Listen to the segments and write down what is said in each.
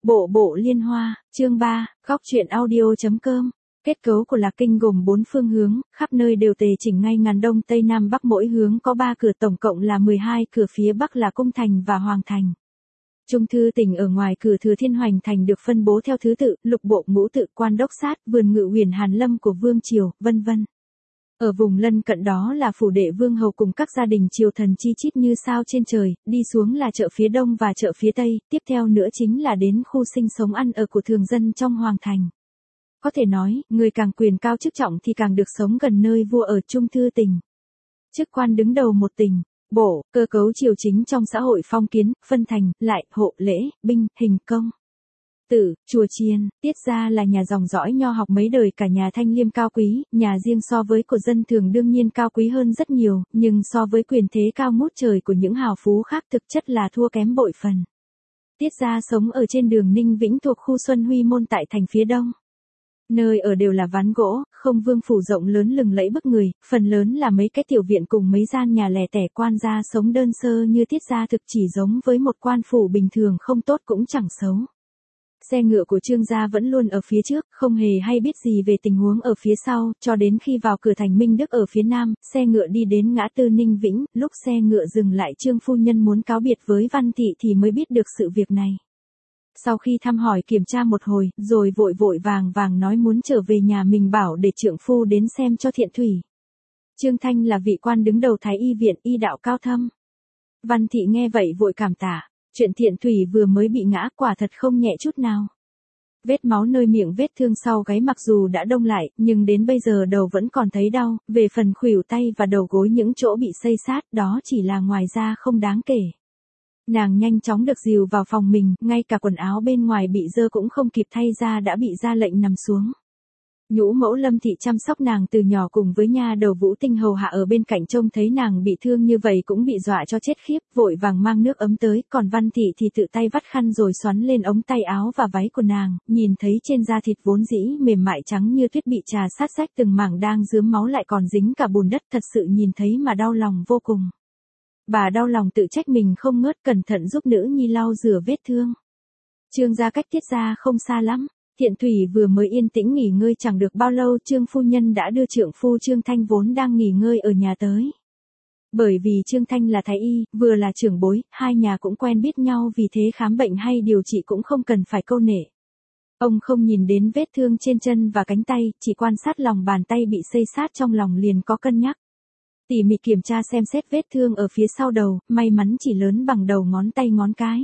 Bộ bộ liên hoa, chương 3, góc truyện audio.com. Kết cấu của Lạc Kinh gồm 4 phương hướng, khắp nơi đều tề chỉnh ngay ngàn đông tây nam bắc, mỗi hướng có 3 cửa, tổng cộng là 12 cửa, phía bắc là Cung Thành và Hoàng Thành. Trung thư tỉnh ở ngoài cửa Thừa Thiên Hoành Thành được phân bố theo thứ tự, lục bộ, ngũ tự, quan đốc sát, vườn ngự huyền Hàn Lâm của Vương Triều, vân vân. Ở vùng lân cận đó là phủ đệ vương hầu cùng các gia đình triều thần chi chít như sao trên trời, đi xuống là chợ phía đông và chợ phía tây, tiếp theo nữa chính là đến khu sinh sống ăn ở của thường dân trong Hoàng Thành. Có thể nói, người càng quyền cao chức trọng thì càng được sống gần nơi vua ở. Trung thư tỉnh, chức quan đứng đầu một tỉnh. Bộ, cơ cấu triều chính trong xã hội phong kiến, phân thành, lại, hộ, lễ, binh, hình, công. Tử, chùa chiền, Tiết gia là nhà dòng dõi nho học mấy đời, cả nhà thanh liêm cao quý, nhà riêng so với của dân thường đương nhiên cao quý hơn rất nhiều, nhưng so với quyền thế cao ngút trời của những hào phú khác thực chất là thua kém bội phần. Tiết gia sống ở trên đường Ninh Vĩnh thuộc khu Xuân Huy Môn tại thành phía đông. Nơi ở đều là ván gỗ, không vương phủ rộng lớn lừng lẫy bức người, phần lớn là mấy cái tiểu viện cùng mấy gian nhà lẻ tẻ. Quan gia sống đơn sơ như Tiết gia thực chỉ giống với một quan phủ bình thường, không tốt cũng chẳng xấu. Xe ngựa của Trương gia vẫn luôn ở phía trước, không hề hay biết gì về tình huống ở phía sau, cho đến khi vào cửa thành Minh Đức ở phía nam, xe ngựa đi đến ngã tư Ninh Vĩnh, lúc xe ngựa dừng lại Trương phu nhân muốn cáo biệt với Văn Thị thì mới biết được sự việc này. Sau khi thăm hỏi kiểm tra một hồi, rồi vội vội vàng vàng nói muốn trở về nhà mình, bảo để trượng phu đến xem cho Thiện Thủy. Trương Thanh là vị quan đứng đầu Thái y viện, y đạo cao thâm. Văn Thị nghe vậy vội cảm tạ. Chuyện Thiện Thủy vừa mới bị ngã quả thật không nhẹ chút nào. Vết máu nơi miệng, vết thương sau gáy mặc dù đã đông lại, nhưng đến bây giờ đầu vẫn còn thấy đau, về phần khuỷu tay và đầu gối những chỗ bị xây sát đó chỉ là ngoài da không đáng kể. Nàng nhanh chóng được dìu vào phòng mình, ngay cả quần áo bên ngoài bị dơ cũng không kịp thay ra đã bị ra lệnh nằm xuống. Nhũ mẫu Lâm Thị chăm sóc nàng từ nhỏ cùng với nha đầu Vũ Tinh hầu hạ ở bên cạnh, trông thấy nàng bị thương như vậy cũng bị dọa cho chết khiếp, vội vàng mang nước ấm tới, còn Văn Thị thì tự tay vắt khăn rồi xoắn lên ống tay áo và váy của nàng, nhìn thấy trên da thịt vốn dĩ mềm mại trắng như tuyết bị trà sát rách từng mảng đang rướm máu, lại còn dính cả bùn đất, thật sự nhìn thấy mà đau lòng vô cùng. Bà đau lòng tự trách mình không ngớt, cẩn thận giúp nữ nhi lau rửa vết thương. Trương gia cách Tiết gia không xa lắm. Thiện Thủy vừa mới yên tĩnh nghỉ ngơi chẳng được bao lâu, Trương phu nhân đã đưa trượng phu Trương Thanh vốn đang nghỉ ngơi ở nhà tới. Bởi vì Trương Thanh là thái y, vừa là trưởng bối, hai nhà cũng quen biết nhau, vì thế khám bệnh hay điều trị cũng không cần phải câu nệ. Ông không nhìn đến vết thương trên chân và cánh tay, chỉ quan sát lòng bàn tay bị xây sát, trong lòng liền có cân nhắc. Tỉ mỉ kiểm tra xem xét vết thương ở phía sau đầu, may mắn chỉ lớn bằng đầu ngón tay ngón cái.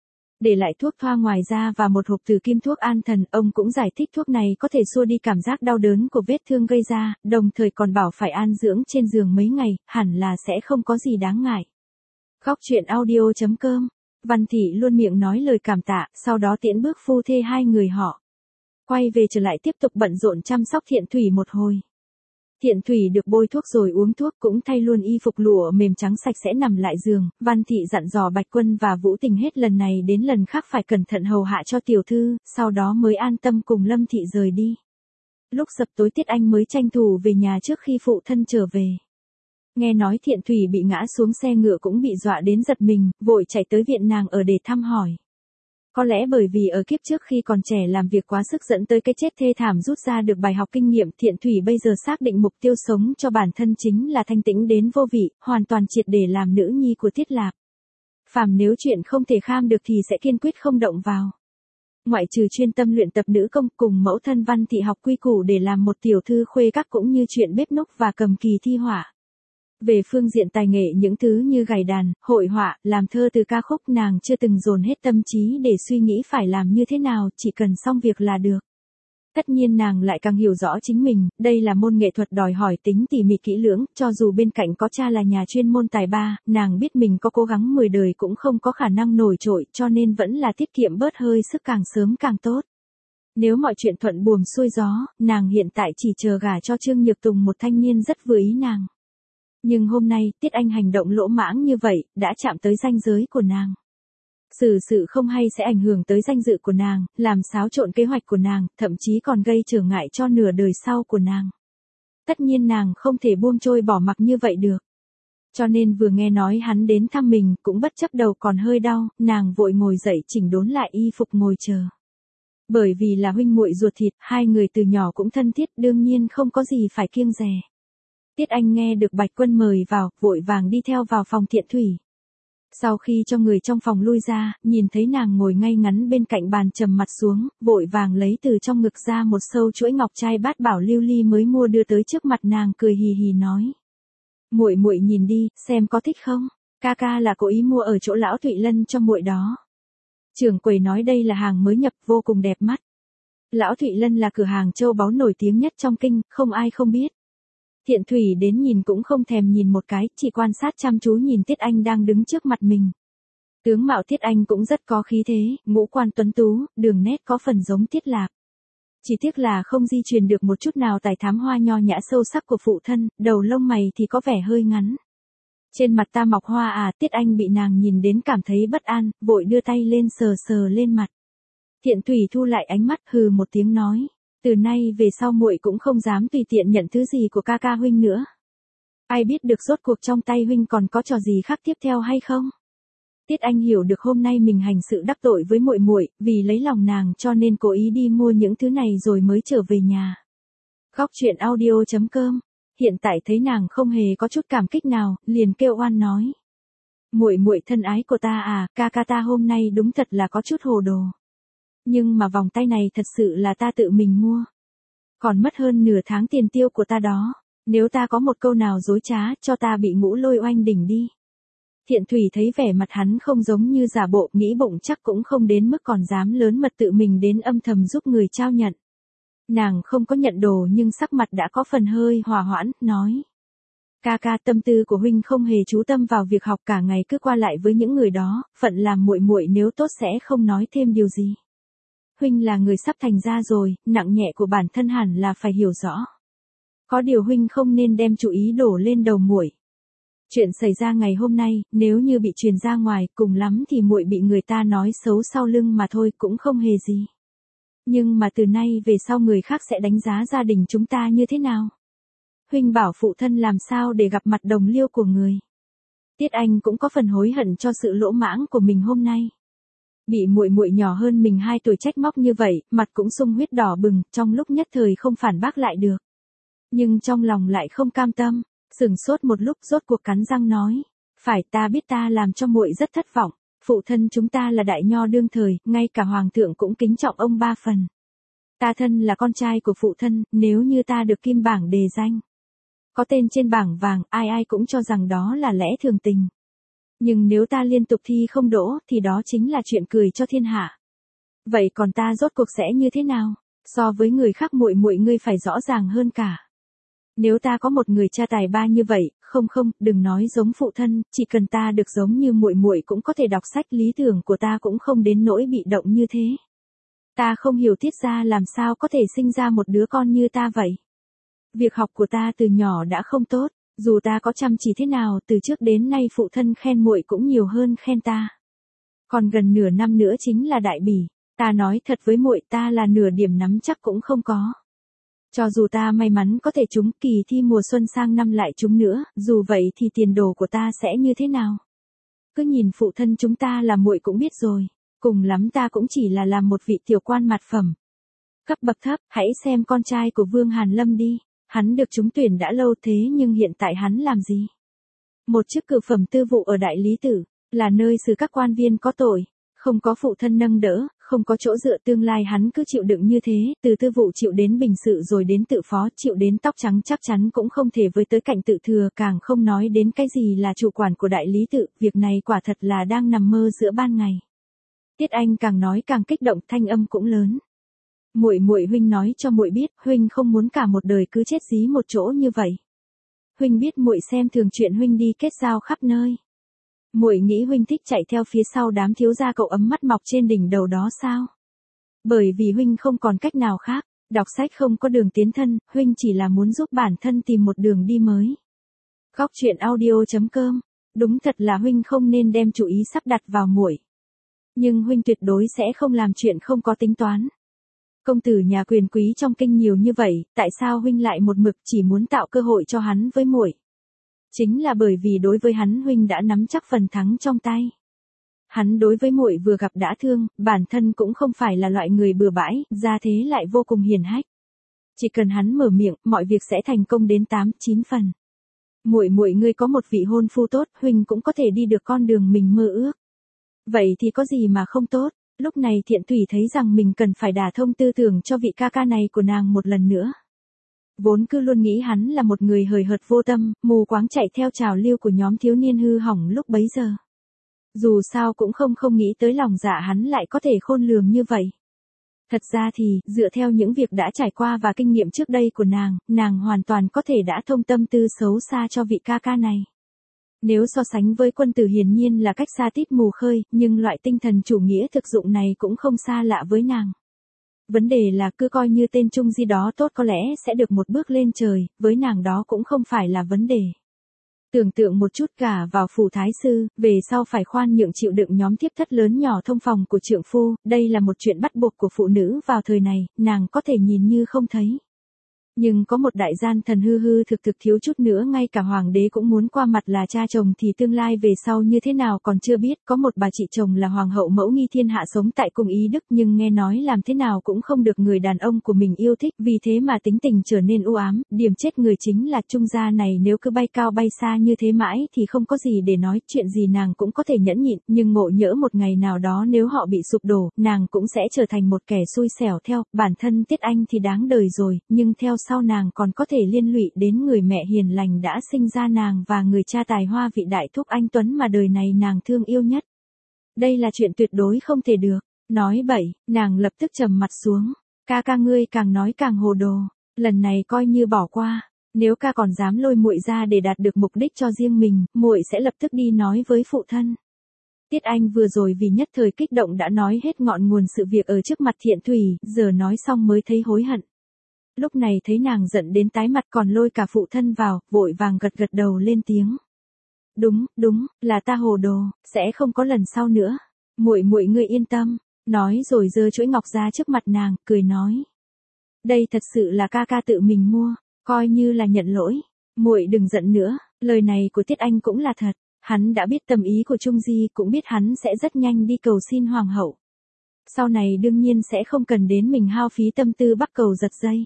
Để lại thuốc thoa ngoài da và một hộp tử kim thuốc an thần, ông cũng giải thích thuốc này có thể xua đi cảm giác đau đớn của vết thương gây ra, đồng thời còn bảo phải an dưỡng trên giường mấy ngày, hẳn là sẽ không có gì đáng ngại. Góc truyện audio.com. Văn Thị luôn miệng nói lời cảm tạ, sau đó tiễn bước phu thê hai người họ. Quay về trở lại tiếp tục bận rộn chăm sóc Thiện Thủy một hồi. Thiện Thủy được bôi thuốc rồi uống thuốc, cũng thay luôn y phục lụa mềm trắng sạch sẽ nằm lại giường. Văn Thị dặn dò Bạch Quân và Vũ Tình hết lần này đến lần khác phải cẩn thận hầu hạ cho tiểu thư, sau đó mới an tâm cùng Lâm Thị rời đi. Lúc sập tối Tiết Anh mới tranh thủ về nhà trước khi phụ thân trở về. Nghe nói Thiện Thủy bị ngã xuống xe ngựa cũng bị dọa đến giật mình, vội chạy tới viện nàng ở để thăm hỏi. Có lẽ bởi vì ở kiếp trước khi còn trẻ làm việc quá sức dẫn tới cái chết thê thảm, rút ra được bài học kinh nghiệm, Thiện Thủy bây giờ xác định mục tiêu sống cho bản thân chính là thanh tĩnh đến vô vị, hoàn toàn triệt để làm nữ nhi của Tiết Lạc. Phàm nếu chuyện không thể kham được thì sẽ kiên quyết không động vào. Ngoại trừ chuyên tâm luyện tập nữ công, cùng mẫu thân Văn Thị học quy củ để làm một tiểu thư khuê các, cũng như chuyện bếp núc và cầm kỳ thi họa. Về phương diện tài nghệ, những thứ như gảy đàn, hội họa, làm thơ từ ca khúc, nàng chưa từng dồn hết tâm trí để suy nghĩ phải làm như thế nào, chỉ cần xong việc là được. Tất nhiên nàng lại càng hiểu rõ chính mình, đây là môn nghệ thuật đòi hỏi tính tỉ mỉ kỹ lưỡng, cho dù bên cạnh có cha là nhà chuyên môn tài ba, nàng biết mình có cố gắng 10 đời cũng không có khả năng nổi trội, cho nên vẫn là tiết kiệm bớt hơi sức, càng sớm càng tốt. Nếu mọi chuyện thuận buồm xuôi gió, nàng hiện tại chỉ chờ gả cho Trương Nhược Tùng, một thanh niên rất vừa ý nàng. Nhưng hôm nay, Tiết Anh hành động lỗ mãng như vậy, đã chạm tới ranh giới của nàng. Sự không hay sẽ ảnh hưởng tới danh dự của nàng, làm xáo trộn kế hoạch của nàng, thậm chí còn gây trở ngại cho nửa đời sau của nàng. Tất nhiên nàng không thể buông trôi bỏ mặc như vậy được. Cho nên vừa nghe nói hắn đến thăm mình, cũng bất chấp đầu còn hơi đau, nàng vội ngồi dậy chỉnh đốn lại y phục ngồi chờ. Bởi vì là huynh muội ruột thịt, hai người từ nhỏ cũng thân thiết, đương nhiên không có gì phải kiêng dè. Tiết Anh nghe được Bạch Quân mời vào, vội vàng đi theo vào phòng Thiện Thủy. Sau khi cho người trong phòng lui ra, nhìn thấy nàng ngồi ngay ngắn bên cạnh bàn trầm mặt xuống, vội vàng lấy từ trong ngực ra một sâu chuỗi ngọc trai bát bảo lưu ly mới mua đưa tới trước mặt nàng, cười hì hì nói: "Muội muội nhìn đi, xem có thích không? Ca ca là cố ý mua ở chỗ lão Thụy Lân cho muội đó." Trưởng quầy nói đây là hàng mới nhập, vô cùng đẹp mắt. Lão Thụy Lân là cửa hàng châu báu nổi tiếng nhất trong kinh, không ai không biết. Thiện Thủy đến nhìn cũng không thèm nhìn một cái, chỉ quan sát chăm chú nhìn Tiết Anh đang đứng trước mặt mình. Tướng mạo Tiết Anh cũng rất có khí thế, ngũ quan tuấn tú, đường nét có phần giống Tiết Lạp. Chỉ tiếc là không di truyền được một chút nào tài thám hoa nho nhã sâu sắc của phụ thân, đầu lông mày thì có vẻ hơi ngắn. Trên mặt ta mọc hoa à? Tiết Anh bị nàng nhìn đến cảm thấy bất an, vội đưa tay lên sờ sờ lên mặt. Thiện Thủy thu lại ánh mắt, hừ một tiếng nói: "Từ nay về sau muội cũng không dám tùy tiện nhận thứ gì của ca ca huynh nữa. Ai biết được rốt cuộc trong tay huynh còn có trò gì khác tiếp theo hay không?" Tiết Anh hiểu được hôm nay mình hành sự đắc tội với muội muội, vì lấy lòng nàng cho nên cố ý đi mua những thứ này rồi mới trở về nhà. Góc truyện audio.com. Hiện tại thấy nàng không hề có chút cảm kích nào, liền kêu oan nói: "Muội muội thân ái của ta à, ca ca ta hôm nay đúng thật là có chút hồ đồ. Nhưng mà vòng tay này thật sự là ta tự mình mua. Còn mất hơn nửa tháng tiền tiêu của ta đó. Nếu ta có một câu nào dối trá, cho ta bị Ngũ Lôi oanh đỉnh đi." Thiện Thủy thấy vẻ mặt hắn không giống như giả bộ, nghĩ bụng chắc cũng không đến mức còn dám lớn mật tự mình đến âm thầm giúp người trao nhận. Nàng không có nhận đồ nhưng sắc mặt đã có phần hơi hòa hoãn, nói: "Ca ca, tâm tư của huynh không hề chú tâm vào việc học, cả ngày cứ qua lại với những người đó, phận làm muội muội nếu tốt sẽ không nói thêm điều gì. Huynh là người sắp thành ra rồi, nặng nhẹ của bản thân hẳn là phải hiểu rõ. Có điều huynh không nên đem chú ý đổ lên đầu muội. Chuyện xảy ra ngày hôm nay, nếu như bị truyền ra ngoài, cùng lắm thì muội bị người ta nói xấu sau lưng mà thôi, cũng không hề gì. Nhưng mà từ nay về sau người khác sẽ đánh giá gia đình chúng ta như thế nào? Huynh bảo phụ thân làm sao để gặp mặt đồng liêu của người." Tiết Anh cũng có phần hối hận cho sự lỗ mãng của mình hôm nay. Bị muội muội nhỏ hơn mình 2 tuổi trách móc như vậy, mặt cũng sung huyết đỏ bừng, trong lúc nhất thời không phản bác lại được. Nhưng trong lòng lại không cam tâm, sửng sốt một lúc rốt cuộc cắn răng nói: "Phải, ta biết ta làm cho muội rất thất vọng. Phụ thân chúng ta là đại nho đương thời, ngay cả hoàng thượng cũng kính trọng ông 3 phần. Ta thân là con trai của phụ thân, nếu như ta được kim bảng đề danh, có tên trên bảng vàng, ai ai cũng cho rằng đó là lẽ thường tình. Nhưng nếu ta liên tục thi không đỗ, thì đó chính là chuyện cười cho thiên hạ. Vậy còn ta rốt cuộc sẽ như thế nào? So với người khác muội muội ngươi phải rõ ràng hơn cả. Nếu ta có một người cha tài ba như vậy, không, đừng nói giống phụ thân, chỉ cần ta được giống như muội muội cũng có thể đọc sách, lý tưởng của ta cũng không đến nỗi bị động như thế. Ta không hiểu Tiết gia làm sao có thể sinh ra một đứa con như ta vậy. Việc học của ta từ nhỏ đã không tốt, dù ta có chăm chỉ thế nào, từ trước đến nay phụ thân khen muội cũng nhiều hơn khen ta. Còn gần nửa năm nữa chính là đại bỉ, ta nói thật với muội, ta là nửa điểm nắm chắc cũng không có. Cho dù ta may mắn có thể trúng kỳ thi mùa xuân sang năm lại trúng nữa, dù vậy thì tiền đồ của ta sẽ như thế nào? Cứ nhìn phụ thân chúng ta là muội cũng biết rồi, cùng lắm ta cũng chỉ là làm một vị tiểu quan mạt phẩm. Cấp bậc thấp, hãy xem con trai của Vương Hàn Lâm đi, hắn được trúng tuyển đã lâu thế nhưng hiện tại hắn làm gì? Một chức cử phẩm tư vụ ở Đại Lý Tự, là nơi xử các quan viên có tội, không có phụ thân nâng đỡ, không có chỗ dựa, tương lai hắn cứ chịu đựng như thế, từ tư vụ chịu đến bình sự rồi đến tự phó, chịu đến tóc trắng chắc chắn cũng không thể với tới cạnh tự thừa, càng không nói đến cái gì là chủ quản của Đại Lý Tự, việc này quả thật là đang nằm mơ giữa ban ngày. Tiết Anh càng nói càng kích động, thanh âm cũng lớn. Muội huynh nói cho muội biết, huynh không muốn cả một đời cứ chết dí một chỗ như vậy. Huynh biết muội xem thường chuyện huynh đi kết giao khắp nơi. Muội nghĩ huynh thích chạy theo phía sau đám thiếu gia cậu ấm mắt mọc trên đỉnh đầu đó sao? Bởi vì huynh không còn cách nào khác, đọc sách không có đường tiến thân, huynh chỉ là muốn giúp bản thân tìm một đường đi mới. Góc truyện audio.com. Đúng thật là huynh không nên đem chú ý sắp đặt vào muội. Nhưng huynh tuyệt đối sẽ không làm chuyện không có tính toán. Công tử nhà quyền quý trong kinh nhiều như vậy, tại sao huynh lại một mực chỉ muốn tạo cơ hội cho hắn với muội? Chính là bởi vì đối với hắn huynh đã nắm chắc phần thắng trong tay. Hắn đối với muội vừa gặp đã thương, bản thân cũng không phải là loại người bừa bãi, ra thế lại vô cùng hiền hách. Chỉ cần hắn mở miệng, mọi việc sẽ thành công đến 8-9 phần. Muội ngươi có một vị hôn phu tốt, huynh cũng có thể đi được con đường mình mơ ước. Vậy thì có gì mà không tốt? Lúc này Thiện Thủy thấy rằng mình cần phải đả thông tư tưởng cho vị ca ca này của nàng một lần nữa. Vốn cứ luôn nghĩ hắn là một người hời hợt vô tâm, mù quáng chạy theo trào lưu của nhóm thiếu niên hư hỏng lúc bấy giờ. Dù sao cũng không nghĩ tới lòng dạ hắn lại có thể khôn lường như vậy. Thật ra thì, dựa theo những việc đã trải qua và kinh nghiệm trước đây của nàng hoàn toàn có thể đã thông tâm tư xấu xa cho vị ca ca này. Nếu so sánh với quân tử hiển nhiên là cách xa tít mù khơi, nhưng loại tinh thần chủ nghĩa thực dụng này cũng không xa lạ với nàng. Vấn đề là cứ coi như tên Trung Di đó tốt có lẽ sẽ được một bước lên trời, với nàng đó cũng không phải là vấn đề. Tưởng tượng một chút cả vào phủ thái sư, về sau phải khoan nhượng chịu đựng nhóm thiếp thất lớn nhỏ thông phòng của trượng phu, đây là một chuyện bắt buộc của phụ nữ vào thời này, nàng có thể nhìn như không thấy. Nhưng có một đại gian thần hư thực thiếu chút nữa ngay cả hoàng đế cũng muốn qua mặt là cha chồng thì tương lai về sau như thế nào còn chưa biết, có một bà chị chồng là hoàng hậu mẫu nghi thiên hạ sống tại cung Ý Đức nhưng nghe nói làm thế nào cũng không được người đàn ông của mình yêu thích, vì thế mà tính tình trở nên u ám, điểm chết người chính là Trung gia này nếu cứ bay cao bay xa như thế mãi thì không có gì để nói, chuyện gì nàng cũng có thể nhẫn nhịn, nhưng ngộ nhỡ một ngày nào đó nếu họ bị sụp đổ, nàng cũng sẽ trở thành một kẻ xui xẻo theo, bản thân Tiết Anh thì đáng đời rồi, nhưng theo sau nàng còn có thể liên lụy đến người mẹ hiền lành đã sinh ra nàng và người cha tài hoa vị đại thúc anh Tuấn mà đời này nàng thương yêu nhất. Đây là chuyện tuyệt đối không thể được. Nói bậy, nàng lập tức trầm mặt xuống. Ca ca ngươi càng nói càng hồ đồ. Lần này coi như bỏ qua. Nếu ca còn dám lôi muội ra để đạt được mục đích cho riêng mình, muội sẽ lập tức đi nói với phụ thân. Tiết Anh vừa rồi vì nhất thời kích động đã nói hết ngọn nguồn sự việc ở trước mặt Thiện Thủy, giờ nói xong mới thấy hối hận. Lúc này thấy nàng giận đến tái mặt còn lôi cả phụ thân vào, vội vàng gật đầu lên tiếng. Đúng, là ta hồ đồ, sẽ không có lần sau nữa. Muội ngươi yên tâm, nói rồi giơ chuỗi ngọc ra trước mặt nàng, cười nói. Đây thật sự là ca ca tự mình mua, coi như là nhận lỗi. Muội đừng giận nữa, lời này của Tiết Anh cũng là thật, hắn đã biết tâm ý của Trung Di, cũng biết hắn sẽ rất nhanh đi cầu xin hoàng hậu. Sau này đương nhiên sẽ không cần đến mình hao phí tâm tư bắt cầu giật dây.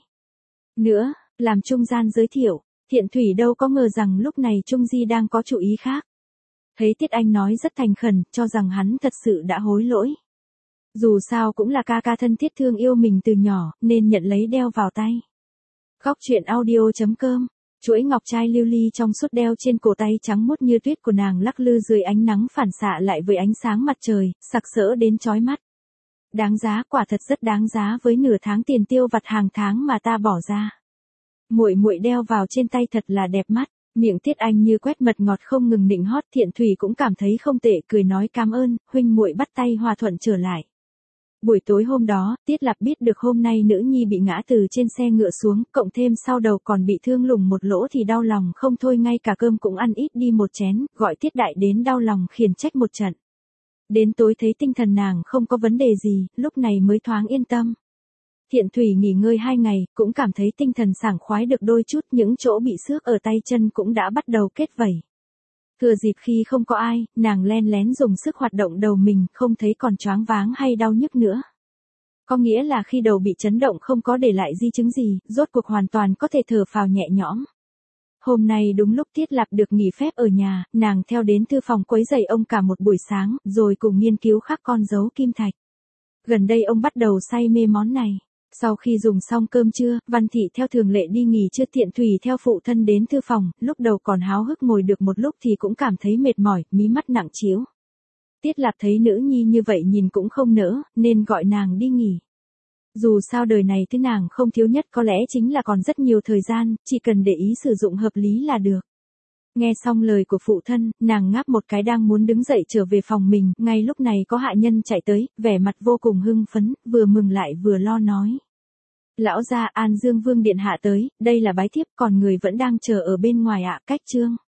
Nữa, làm trung gian giới thiệu, Thiện Thủy đâu có ngờ rằng lúc này Trung Di đang có chủ ý khác. Thấy Tiết Anh nói rất thành khẩn, cho rằng hắn thật sự đã hối lỗi. Dù sao cũng là ca ca thân thiết thương yêu mình từ nhỏ, nên nhận lấy đeo vào tay. Góc truyện audio.com, chuỗi ngọc trai lưu ly trong suốt đeo trên cổ tay trắng muốt như tuyết của nàng lắc lư dưới ánh nắng phản xạ lại với ánh sáng mặt trời, sặc sỡ đến chói mắt. Đáng giá, quả thật rất đáng giá với nửa tháng tiền tiêu vặt hàng tháng mà ta bỏ ra. Muội đeo vào trên tay thật là đẹp mắt, miệng Tiết Anh như quét mật ngọt không ngừng nịnh hót, Thiện Thủy cũng cảm thấy không tệ, cười nói cảm ơn, huynh muội bắt tay hòa thuận trở lại. Buổi tối hôm đó, Tiết Lạp biết được hôm nay nữ nhi bị ngã từ trên xe ngựa xuống, cộng thêm sau đầu còn bị thương lủng một lỗ thì đau lòng không thôi, ngay cả cơm cũng ăn ít đi một chén, gọi Tiết Đại đến đau lòng khiển trách một trận. Đến tối thấy tinh thần nàng không có vấn đề gì, lúc này mới thoáng yên tâm. Thiện Thủy nghỉ ngơi 2 ngày, cũng cảm thấy tinh thần sảng khoái được đôi chút, những chỗ bị xước ở tay chân cũng đã bắt đầu kết vẩy. Thừa dịp khi không có ai, nàng len lén dùng sức hoạt động đầu mình, không thấy còn choáng váng hay đau nhức nữa. Có nghĩa là khi đầu bị chấn động không có để lại di chứng gì, rốt cuộc hoàn toàn có thể thở phào nhẹ nhõm. Hôm nay đúng lúc Tiết Lạp được nghỉ phép ở nhà, nàng theo đến thư phòng quấy rầy ông cả một buổi sáng, rồi cùng nghiên cứu khắc con dấu kim thạch. Gần đây ông bắt đầu say mê món này. Sau khi dùng xong cơm trưa, Văn Thị theo thường lệ đi nghỉ trưa, Thiện Thủy theo phụ thân đến thư phòng, lúc đầu còn háo hức ngồi được một lúc thì cũng cảm thấy mệt mỏi, mí mắt nặng trĩu. Tiết Lạp thấy nữ nhi như vậy nhìn cũng không nỡ, nên gọi nàng đi nghỉ. Dù sao đời này thứ nàng không thiếu nhất có lẽ chính là còn rất nhiều thời gian, chỉ cần để ý sử dụng hợp lý là được. Nghe xong lời của phụ thân, nàng ngáp một cái đang muốn đứng dậy trở về phòng mình, ngay lúc này có hạ nhân chạy tới, vẻ mặt vô cùng hưng phấn, vừa mừng lại vừa lo nói. Lão gia, An Dương Vương điện hạ tới, đây là bái thiếp, còn người vẫn đang chờ ở bên ngoài ạ, cách trương.